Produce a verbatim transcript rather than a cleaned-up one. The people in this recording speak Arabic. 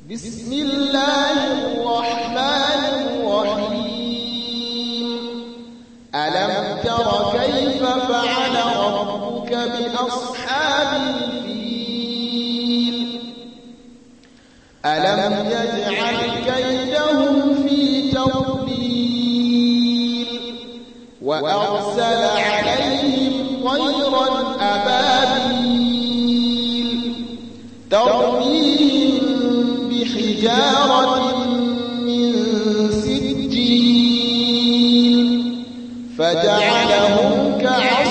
بسم الله الرحمن الرحيم ألم تر كيف فعل ربك بأصحاب الفيل ألم يجعل كيدهم في تضليل وأرسل عليهم طيرا أبابيل ترميهم بحجارة من سجيل فجعلهم كعصف